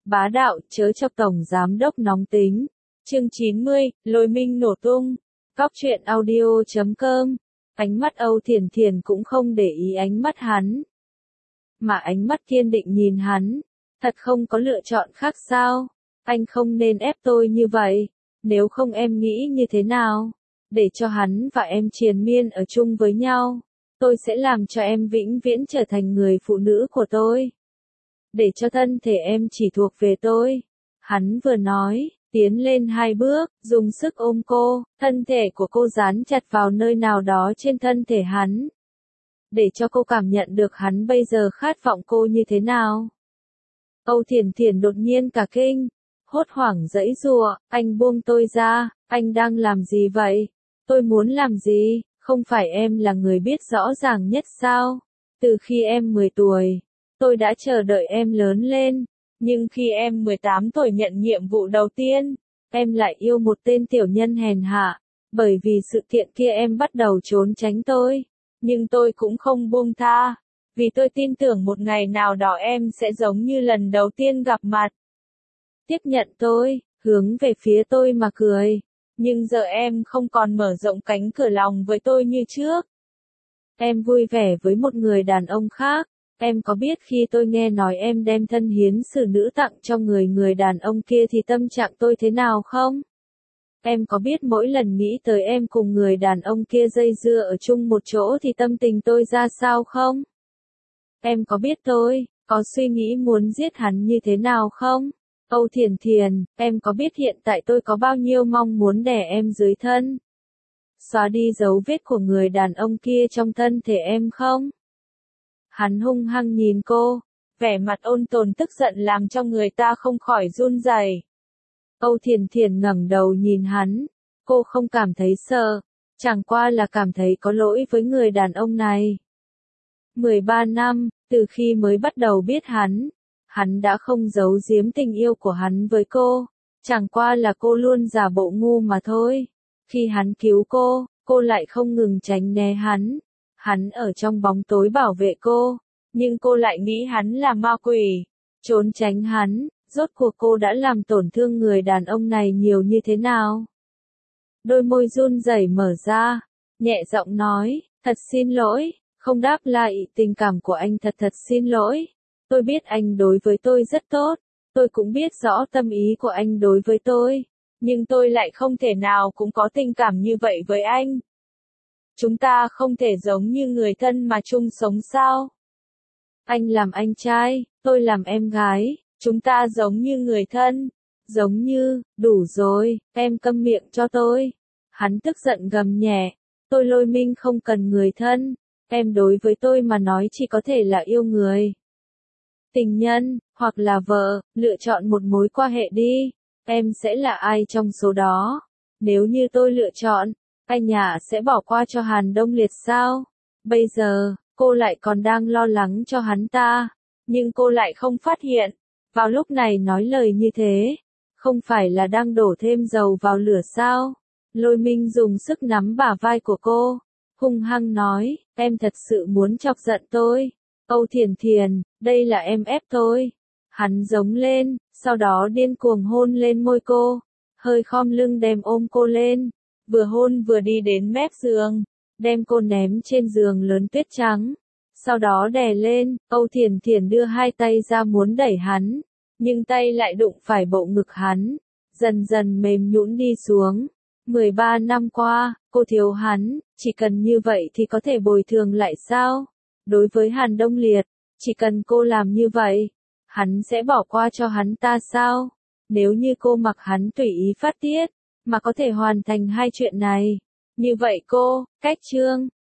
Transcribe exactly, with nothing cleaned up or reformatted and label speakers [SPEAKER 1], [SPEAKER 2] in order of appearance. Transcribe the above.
[SPEAKER 1] Bá đạo, chớ chọc tổng giám đốc nóng tính. Chương chín mươi, Lôi Minh nổ tung. Góc truyện audio chấm com. Ánh mắt Âu Thiền Thiền cũng không để ý ánh mắt hắn, mà ánh mắt kiên định nhìn hắn. Thật không có lựa chọn khác sao? Anh không nên ép tôi như vậy. Nếu không em nghĩ như thế nào? Để cho hắn và em triền miên ở chung với nhau. Tôi sẽ làm cho em vĩnh viễn trở thành người phụ nữ của tôi. Để cho thân thể em chỉ thuộc về tôi. Hắn vừa nói, tiến lên hai bước, dùng sức ôm cô, thân thể của cô dán chặt vào nơi nào đó trên thân thể hắn. Để cho cô cảm nhận được hắn bây giờ khát vọng cô như thế nào. Âu Thiền Thiền đột nhiên cả kinh, hốt hoảng giãy giụa, anh buông tôi ra, anh đang làm gì vậy? Tôi muốn làm gì? Không phải em là người biết rõ ràng nhất sao? Từ khi em mười tuổi, tôi đã chờ đợi em lớn lên, nhưng khi em mười tám tuổi nhận nhiệm vụ đầu tiên, em lại yêu một tên tiểu nhân hèn hạ, bởi vì sự kiện kia em bắt đầu trốn tránh tôi, nhưng tôi cũng không buông tha, vì tôi tin tưởng một ngày nào đó em sẽ giống như lần đầu tiên gặp mặt. Tiếp nhận tôi, hướng về phía tôi mà cười, nhưng giờ em không còn mở rộng cánh cửa lòng với tôi như trước. Em vui vẻ với một người đàn ông khác. Em có biết khi tôi nghe nói em đem thân hiến xử nữ tặng cho người người đàn ông kia thì tâm trạng tôi thế nào không? Em có biết mỗi lần nghĩ tới em cùng người đàn ông kia dây dưa ở chung một chỗ thì tâm tình tôi ra sao không? Em có biết tôi có suy nghĩ muốn giết hắn như thế nào không? Âu Thiền Thiền, em có biết hiện tại tôi có bao nhiêu mong muốn đè em dưới thân? Xóa đi dấu vết của người đàn ông kia trong thân thể em không? Hắn hung hăng nhìn cô, vẻ mặt ôn tồn tức giận làm cho người ta không khỏi run rẩy. Âu Thiền Thiền ngẩng đầu nhìn hắn, cô không cảm thấy sợ, chẳng qua là cảm thấy có lỗi với người đàn ông này. mười ba năm, từ khi mới bắt đầu biết hắn, hắn đã không giấu giếm tình yêu của hắn với cô, chẳng qua là cô luôn giả bộ ngu mà thôi. Khi hắn cứu cô, cô lại không ngừng tránh né hắn. Hắn ở trong bóng tối bảo vệ cô, nhưng cô lại nghĩ hắn là ma quỷ, trốn tránh hắn. Rốt cuộc cô đã làm tổn thương người đàn ông này nhiều như thế nào? Đôi môi run rẩy mở ra, nhẹ giọng nói, thật xin lỗi, không đáp lại tình cảm của anh, thật thật xin lỗi. Tôi biết anh đối với tôi rất tốt, tôi cũng biết rõ tâm ý của anh đối với tôi, nhưng tôi lại không thể nào cũng có tình cảm như vậy với anh. Chúng ta không thể giống như người thân mà chung sống sao? Anh làm anh trai, tôi làm em gái, chúng ta giống như người thân, giống như, đủ rồi, em câm miệng cho tôi. Hắn tức giận gầm nhẹ, tôi Lôi Minh không cần người thân, em đối với tôi mà nói chỉ có thể là yêu người. Tình nhân, hoặc là vợ, lựa chọn một mối quan hệ đi, em sẽ là ai trong số đó? Nếu như tôi lựa chọn, anh nhà sẽ bỏ qua cho Hàn Đông Liệt sao? Bây giờ, cô lại còn đang lo lắng cho hắn ta, nhưng cô lại không phát hiện, vào lúc này nói lời như thế, không phải là đang đổ thêm dầu vào lửa sao? Lôi Minh dùng sức nắm bả vai của cô, hung hăng nói, em thật sự muốn chọc giận tôi. Âu Thiền Thiền, đây là em ép tôi. Hắn giống lên, sau đó điên cuồng hôn lên môi cô, hơi khom lưng đem ôm cô lên. Vừa hôn vừa đi đến mép giường, đem cô ném trên giường lớn tuyết trắng. Sau đó đè lên, Âu Thiền Thiền đưa hai tay ra muốn đẩy hắn, nhưng tay lại đụng phải bộ ngực hắn, dần dần mềm nhũn đi xuống. mười ba năm qua, cô thiếu hắn, chỉ cần như vậy thì có thể bồi thường lại sao? Đối với Hàn Đông Liệt, chỉ cần cô làm như vậy, hắn sẽ bỏ qua cho hắn ta sao? Nếu như cô mặc hắn tùy ý phát tiết, mà có thể hoàn thành hai chuyện này, như vậy cô, cách chương